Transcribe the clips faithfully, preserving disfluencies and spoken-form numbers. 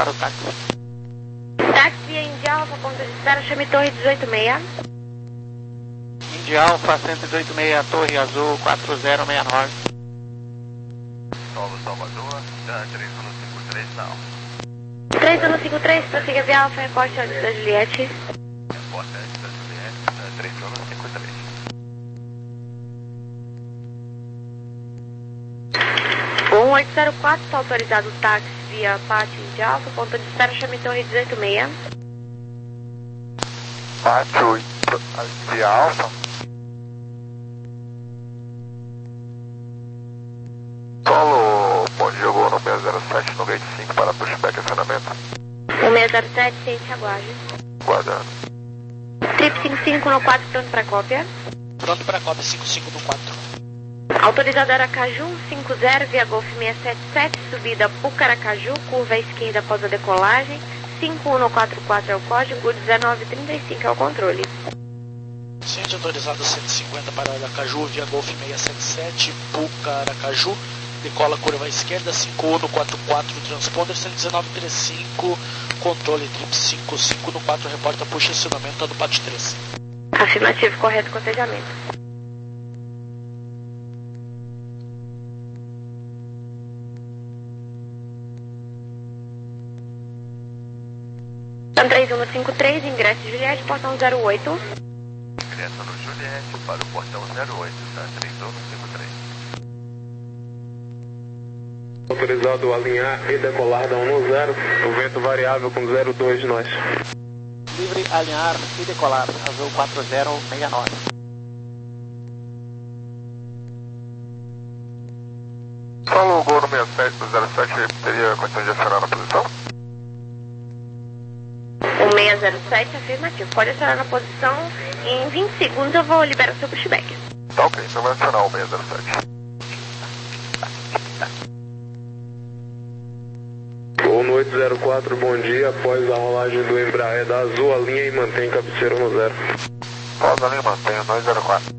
para o táxi. Táxi via Indy Alfa, ponto de espera, chame Torre dezoito seis. Indy Alfa, cento e dezoito e seis, Torre Azul, quatro zero seis nove. Solo Salvador, três um cinco três, não. três um cinco três, prossiga via Alfa, reporte antes da Juliette. Reporte antes da Juliette, três um cinco três. um oito zero quatro, está autorizado o táxi via Pátio Indy Alfa, ponto de espera, chame Torre dezoito seis. Pátio de Alfa. Solo, bom dia, vou no seis zero sete, no gate cinco para pushback acionamento. um seis zero sete, ciente, aguarde. Guardando. Trip cinco cinco no quatro, pronto para cópia. Pronto para cópia, cinco cinco no quatro. Autorizado Aracaju, cinco zero, via Golf seiscentos e setenta e sete, subida Pucaracaju, curva à esquerda após a decolagem. cinco um no quatro quatro é o código, dezenove trinta e cinco é o controle. Ciente autorizado cento e cinquenta para Aracaju, via Golf seiscentos e setenta e sete, Pucaracaju, decola curva à esquerda, cinco um no quatro quatro, transponder cento e dezenove trinta e cinco, controle trip cinco cinco no quatro, reporta puxa acionamento do pátio três. Afirmativo, correto, cotejamento. três um cinco três, ingresso Juliette, portão zero oito. Ingresso no Juliette para o portão zero oito, tá? três um cinco três. Autorizado alinhar e decolar da um no zero, o vento variável com zero dois de nós. Livre alinhar e decolar, azul quatro zero seis nove. Solo o Gol no seis sete do zero sete teria condição de acionar na posição? O seis zero sete, afirmativo. Pode acionar na posição. Em vinte segundos eu vou liberar o seu pushback. Tá ok, então vai acionar o seis zero sete. Gol no oito zero quatro, bom dia. Após a rolagem do Embraer da Azul, a linha e mantém cabeceira no zero. Pausa ali, mantenha dois zero quatro.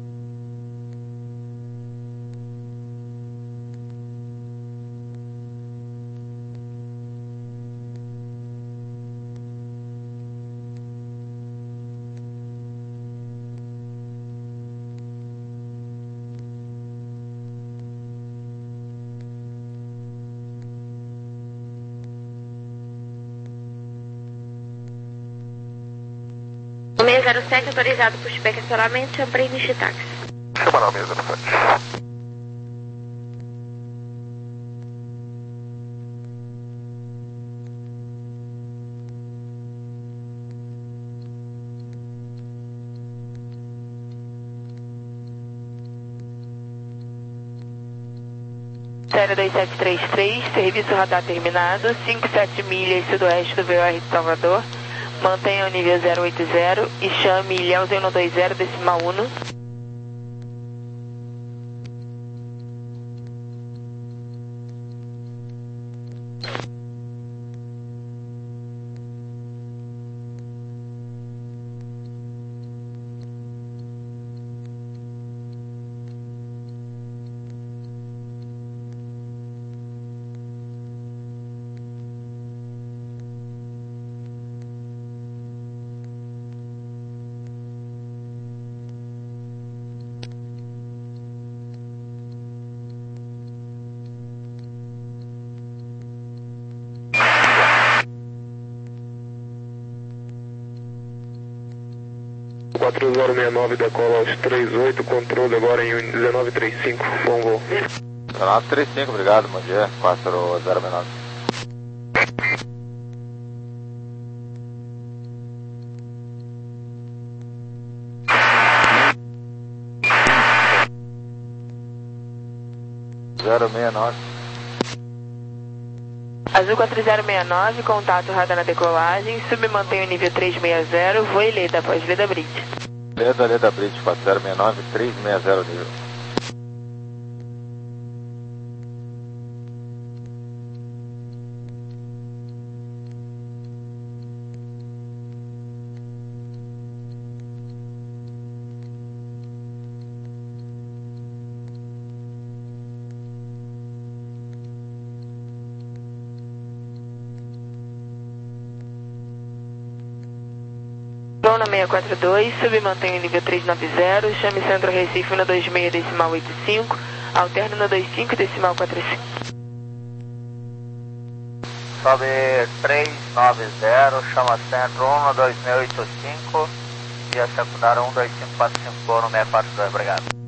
O seis zero sete, autorizado pushback acionamento, chambrei no táxi. Chama não, seis zero sete. Série dois sete três três, serviço radar terminado, cinco sete milhas sudoeste do V O R de Salvador. Mantenha o nível zero oito zero e chame Ilhéus cento e vinte, decimal um. quatro zero seis nove decola aos três oito, controle agora em dezenove trinta e cinco, bom voo. dezenove trinta e cinco, obrigado, bom dia, quatro zero seis nove. zero seis nove. Azul quatro zero seis nove, contato radar na decolagem, submantém o nível três seis zero, voo e Leda, após Leda Bridge. Leda, Leda Bridge, quatro zero seis nove, três seis zero nível. Bruna seiscentos e quarenta e dois, submantém o nível trezentos e noventa, chame Centro Recife no dois seis decimal oitenta e cinco, alterno no vinte e cinco decimal quarenta e cinco. Sobe trezentos e noventa, chama Centro um dois seis oito cinco, e a secundária um dois cinco quatro cinco no seiscentos e quarenta e dois, obrigado.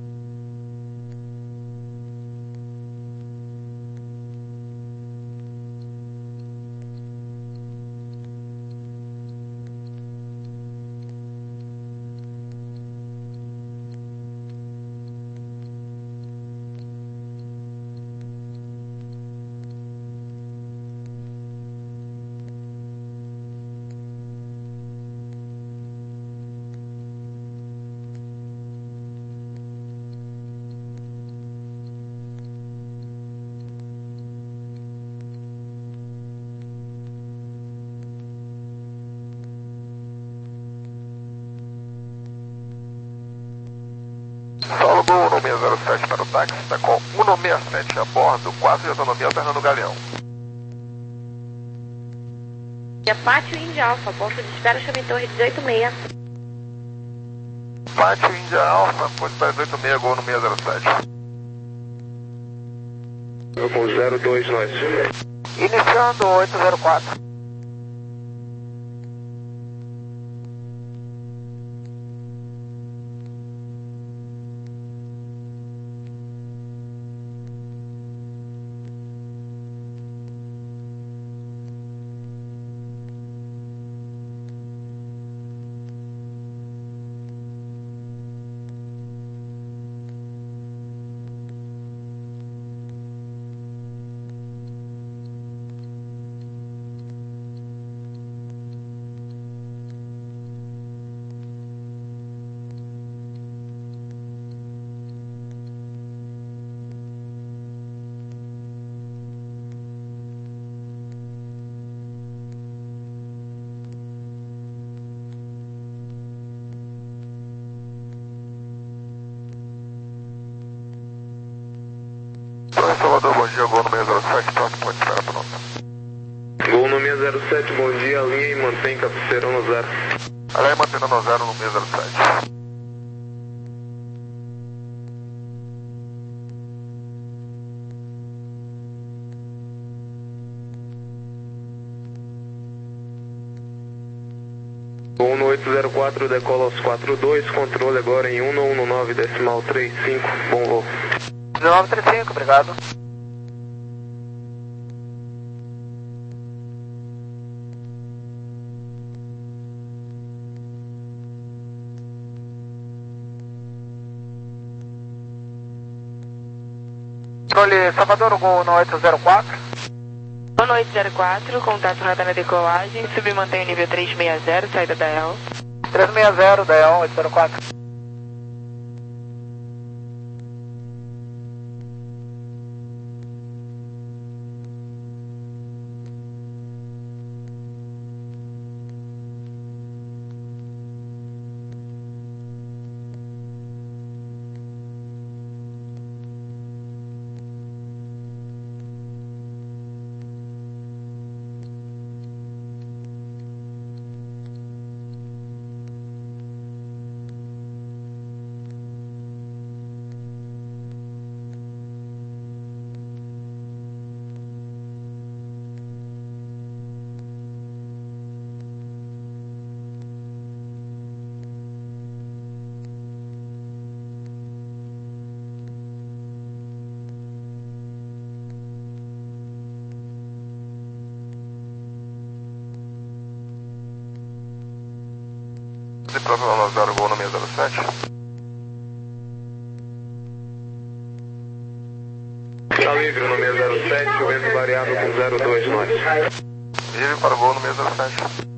Solo do um seis zero sete para o táxi, está com um seis sete a bordo, quase de autonomia alternando o galeão. Pátio Índia Alfa, ponto de espera, chame Torre dezoito seis. Pátio Índia Alfa, ponto de espera dezoito seis, gol no seis zero sete. Eu com zero dois nós. Iniciando oito zero quatro. Salvador, bom dia, gol no seis zero sete, próximo ponto de espera pronto. Gol no seis zero sete, bom dia, linha e mantém cabeceirão no zero. Alinha e mantendo no zero no seis zero sete. Gol no oito zero quatro, decola aos quatro dois, controle agora em um um nove decimal trinta e cinco, bom voo. dezenove trinta e cinco, obrigado. Controle Salvador, gol no oito zero quatro. Gol no oito zero quatro, contato radar na decolagem, submantém o nível trezentos e sessenta, saída da E L. trezentos e sessenta, da E L oito zero quatro. De próximo ao zero, gol no seis zero sete. Tá livre no seis zero sete, o vento variável com zero dois nós. Livre para o gol no seis zero sete.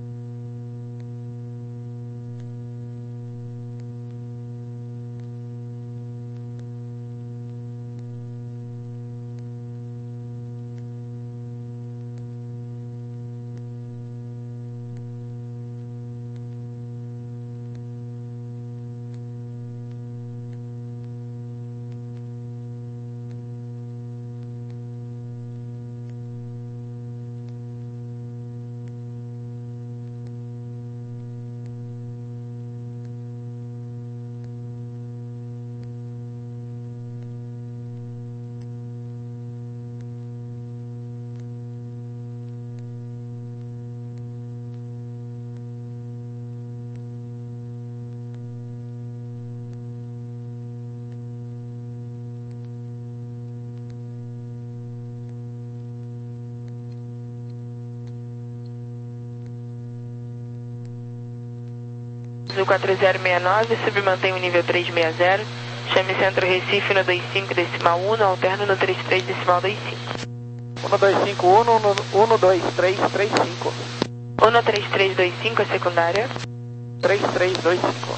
Azul quatro zero seis nove, submantém o nível três seis zero. Chame Centro Recife no dois cinco decimal um, alterno no trinta e três decimal vinte e cinco. um dois cinco um, um dois três três cinco. um três três dois cinco, a secundária. três três dois cinco.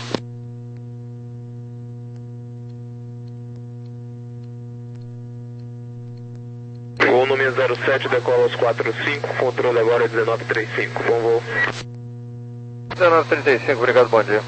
Voo no seis zero sete, decola aos quatro cinco, controle agora é dezenove trinta e cinco, bom voo. dezenove trinta e cinco, obrigado, bom dia.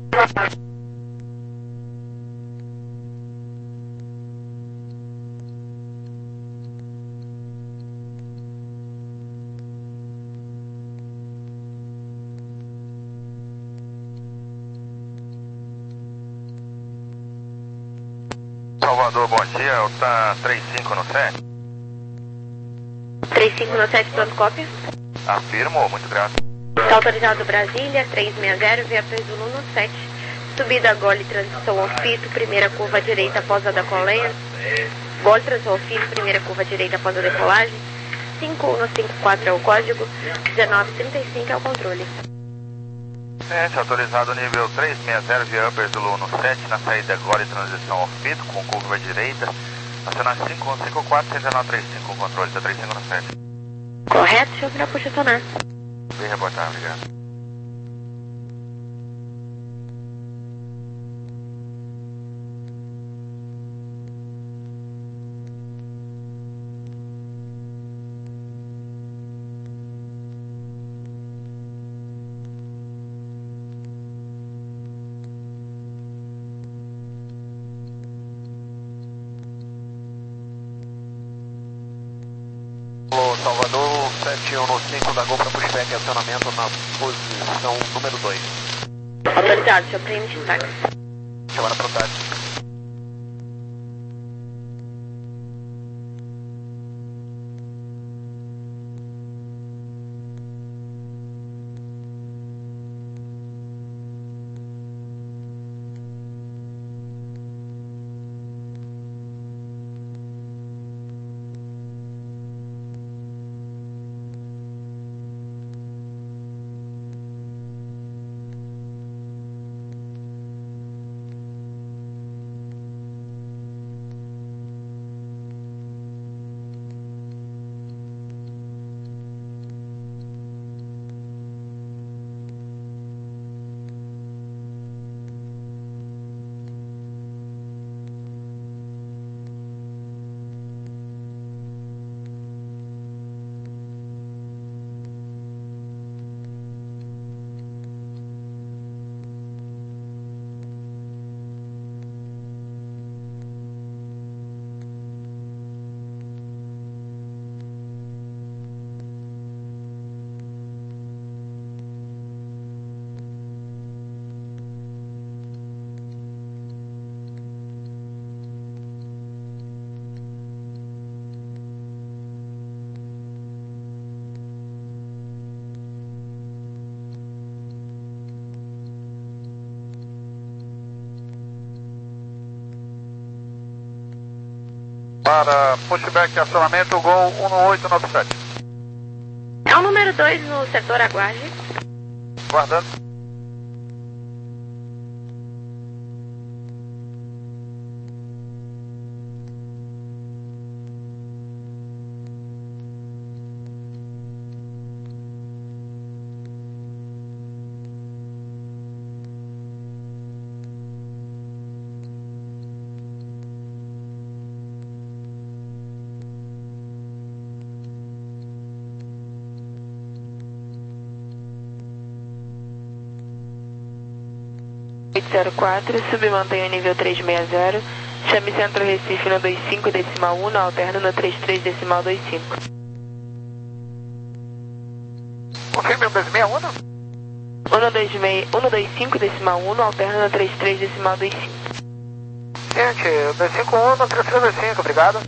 Salvador, bom dia, está trinta e cinco no sete? trinta e cinco no sete, pronto, cópia. Afirmo, muito grato. Está autorizado Brasília, trezentos e sessenta, via Zulu no sete. Subida Gole, transição ao fito, primeira curva direita após a decolagem. Gole, transição ao fito, primeira curva direita após a decolagem. cinco um cinco quatro é o código, dezenove trinta e cinco é o controle. Sete, autorizado nível trezentos e sessenta via Upper Zulu no sete, na saída Gole, transição ao fito, com curva direita. Acionar cinco um cinco quatro, dezenove trinta e cinco, controle, está trinta e cinco no sete. Correto, deixa eu virar puxa sonar. Bem reportado, obrigado. Salvador, sete um cinco da Gol para pushback, acionamento na posição número dois. Autorizado, deixa eu preencher táxi. Chamada para o táxi. Para pushback e acionamento, Gol um oito nove sete. É o número dois no setor aguarde. Guardando. oito zero quatro, submantém o nível trezentos e sessenta, chame Centro Recife no dois cinco decimal um, alterno no trinta e três decimal vinte e cinco. Confirme um dois seis um? um dois cinco decimal um, alterno no trinta e três decimal vinte e cinco. Gente, dois cinco um no trinta e três vinte e cinco, obrigado.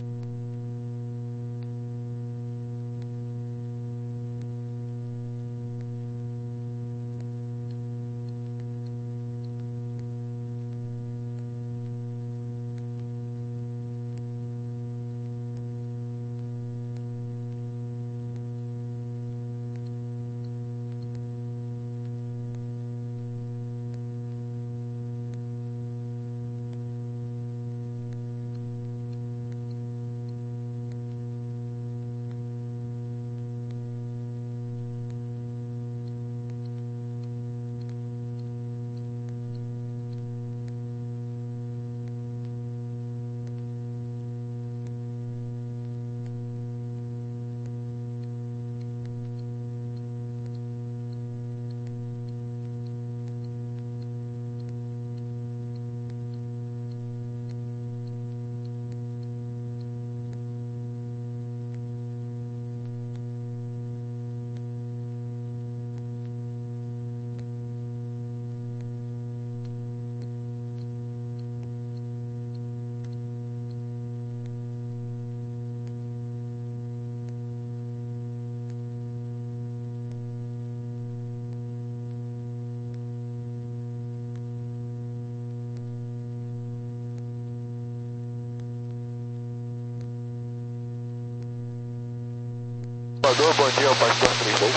Salvador, bom dia, o Pastor trinta e dois.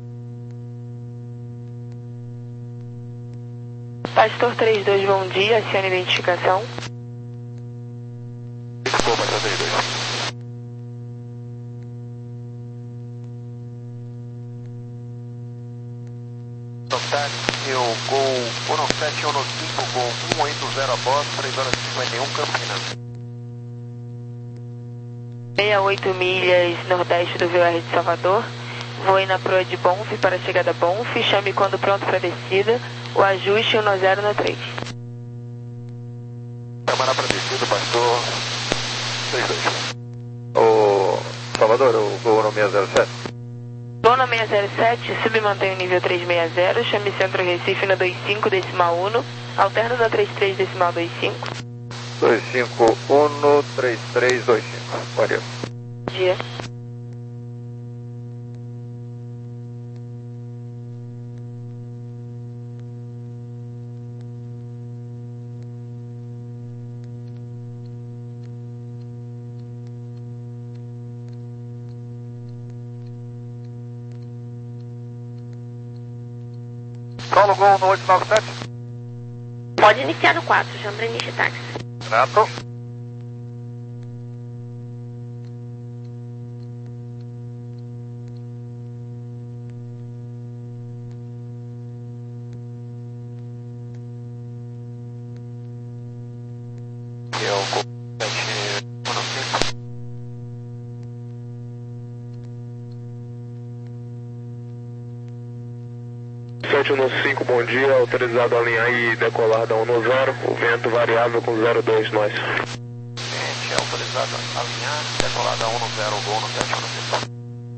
Pastor trinta e dois, bom dia, acione a identificação. Desculpa, Pastor trinta e dois. Táxi, o Gol um nove sete um nove cinco, Gol um oito zero a bordo, três horas e cinquenta e um, Campinas. sessenta e oito milhas nordeste do V O R de Salvador. Voe na proa de Bonf para a chegada a Bonf. Chame quando pronto para descida. O ajuste um zero no três. Chamar para descida, Pastor trinta e dois. Ô, Salvador, o Gol no seis zero sete. Gol no seis zero sete, submantém o nível trezentos e sessenta. Chame Centro Recife no vinte e cinco decimal um. Alterno na trinta e três decimal vinte e cinco. dois cinco um três três dois cinco. Bom dia. Bom dia. Solo Gol no oito nove sete. Pode iniciar no quatro, chama para início táxi. Renato. Que é o Gol sete um nove cinco. sete um cinco, bom dia, autorizado a alinhar e decolar da um zero, o vento variável com zero dois, nós. Gente, é autorizado a alinhar, decolar da um zero, Gol no sete um cinco.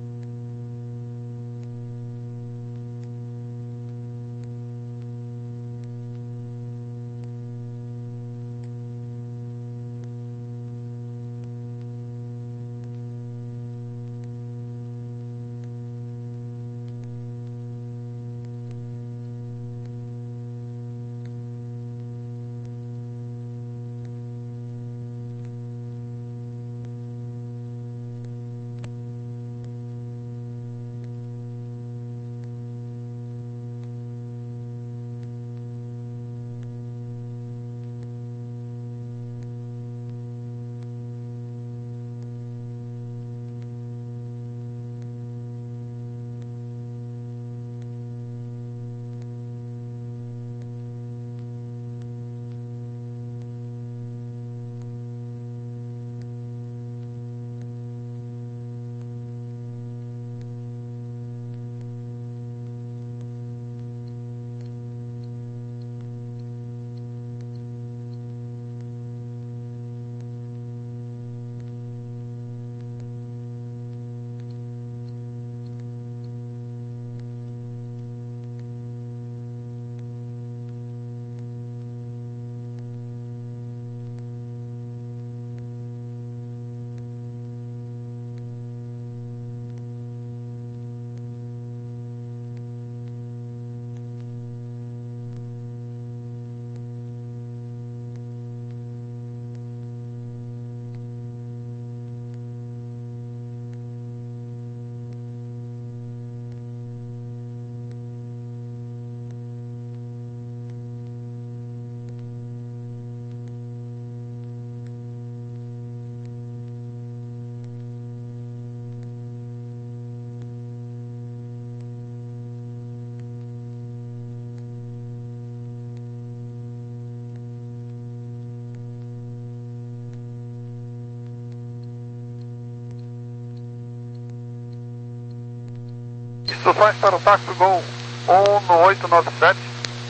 Instruções para o táxi Gol um no oito nove sete,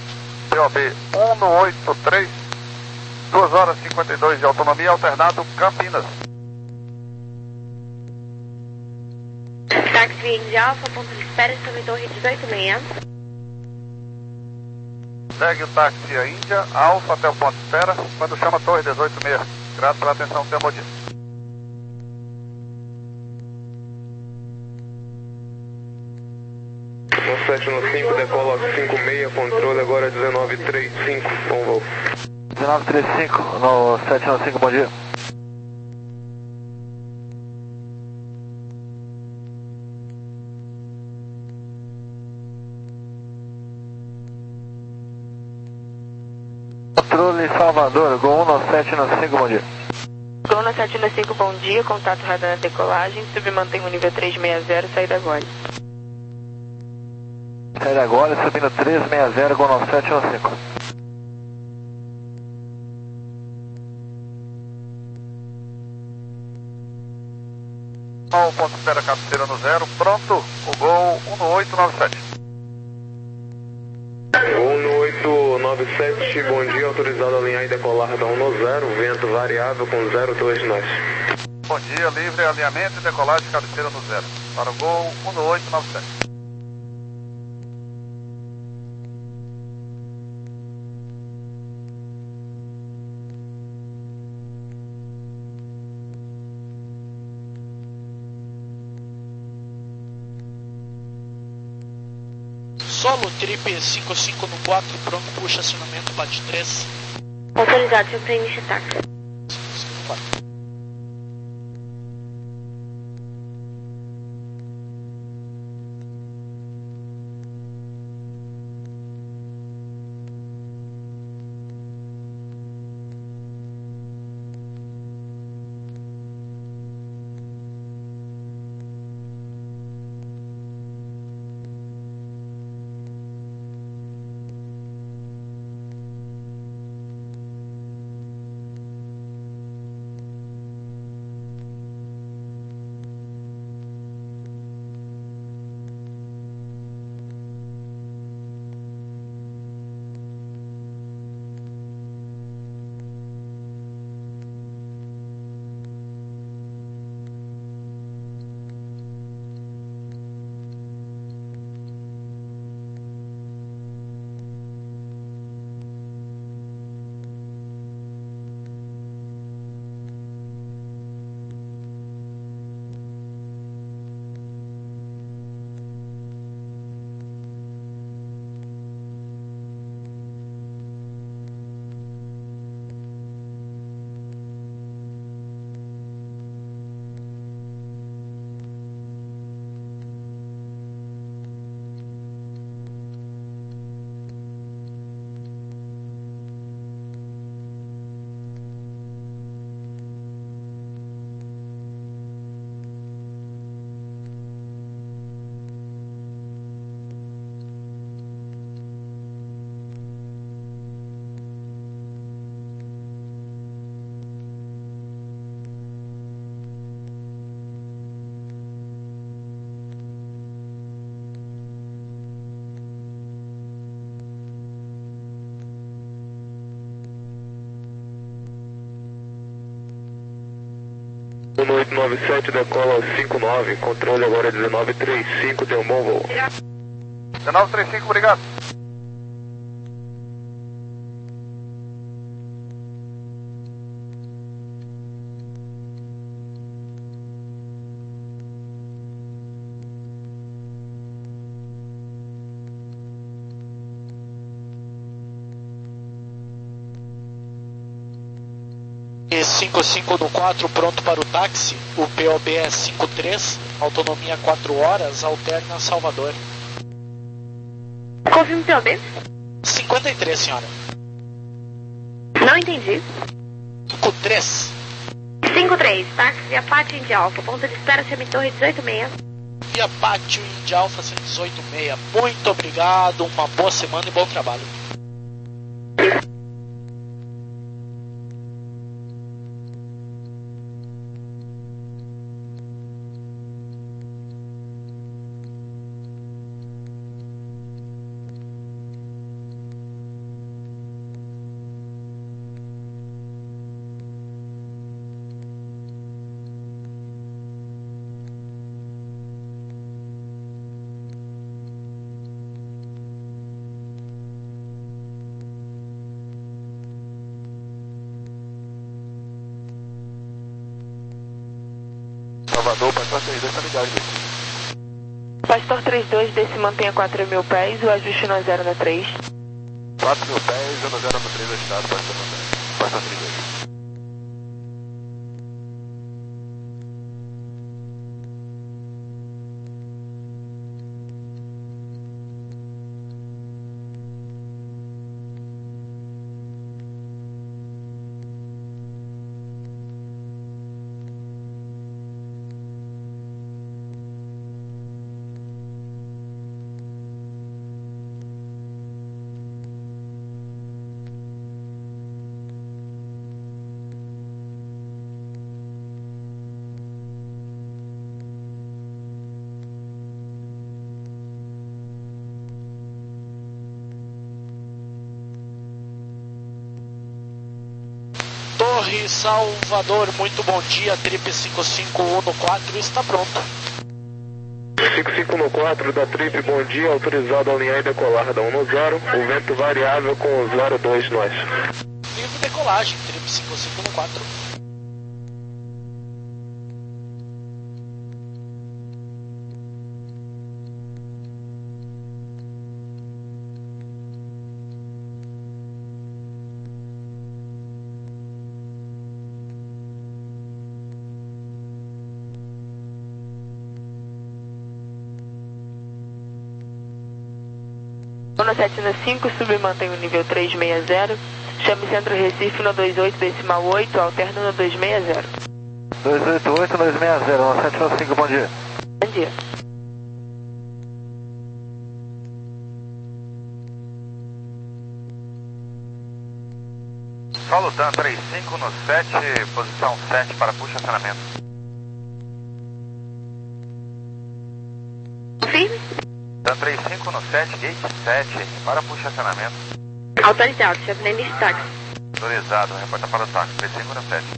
P O B um no oito três, duas horas e cinquenta e dois de autonomia, alternado Campinas. Táxi Wing de Alfa, ponto de espera, estamos em Torre dezoito e meia. Segue o táxi a Índia, Alfa até o ponto de espera, quando chama Torre dezoito e meia. Grato pela atenção, tenha um bom dia. sete um cinco, decola cinco seis, controle agora dezenove trinta e cinco, bom voo. dezenove trinta e cinco, no sete um cinco, bom dia. L Salvador, Gol um nove sete nove cinco, bom dia. Gol nove sete nove cinco, bom dia, contato radar na decolagem, submantém o nível trezentos e sessenta, saída agora. Saída agora, subindo trezentos e sessenta, Gol nove sete nove cinco. Um ponto espera cabeceira no zero, pronto, o Gol um oito nove sete. Gol um oito nove sete, bom dia, autorizado a alinhar e decolar da um no zero, vento variável com zero dois nós. Bom dia, livre, alinhamento e decolagem cabeceira no zero, para o Gol um oito nove sete. Solo Trip cinco cinco no quatro, pronto para o estacionamento, bate três. Autorizado, seu prêmio de táxi. cinco cinco no quatro. um oito nove sete, decola cinco nove, controle agora dezenove trinta e cinco, tem um bom voo. dezenove trinta e cinco, obrigado. E cinco cinco no quatro, pronto para o táxi. O P O B é cinco três, autonomia quatro horas, alterna Salvador. Confirme o P O B? cinquenta e três, senhora. Não entendi. cinco três. cinco três, táxi via Pátio Indy Alfa, ponto de espera Semitorre dezoito seis. Via Pátio Indy Alfa cento e dezoito seis. Muito obrigado, uma boa semana e bom trabalho. Salvador, Pastor trinta e dois, tá ligado, gente. Pastor trinta e dois, desce mantenha quatro mil pés, o ajuste no zero no três. quatro mil pés, eu no zero no três, estado, Pastor Pastor trinta e dois. Torre Salvador, muito bom dia, Trip cinco cinco um no quatro está pronto. cinco cinco um no quatro da Trip, bom dia, autorizado a alinhar e decolar da um no zero, o vento variável com o zero dois nós. Livre decolagem, Trip cinco cinco um no quatro. Zona sete no cinco, sub mantém o nível trezentos e sessenta, chame Centro Recife no dois oito decimal oito, alterno no dois seis zero. dois oito oito, dois seis zero, Zona sete no cinco, bom dia. Bom dia. Solo Dan três cinco no sete, posição sete para puxa acionamento. Firme. Dan três cinco no sete, gate sete, para puxa acionamento. Autorizado, chave Nenê táxi. Autorizado, reporta para o táxi, três cinco no sete.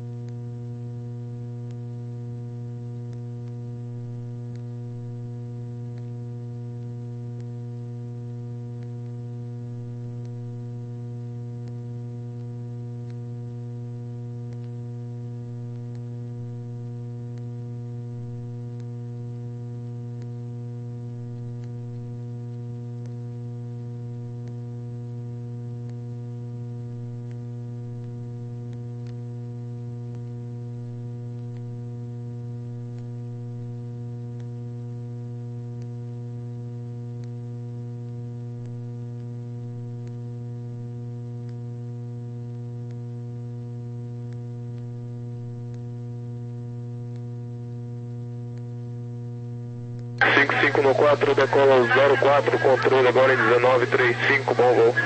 cinco cinco no quatro, decola zero quatro, controle agora em dezenove trinta e cinco, bom voo.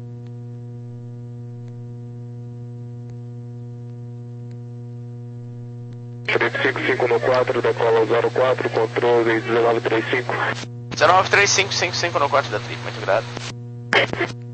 cinco cinco no quatro, decola zero quatro, controle dezenove trinta e cinco. dezenove trinta e cinco, cinco cinco no quatro da Trip, muito obrigado.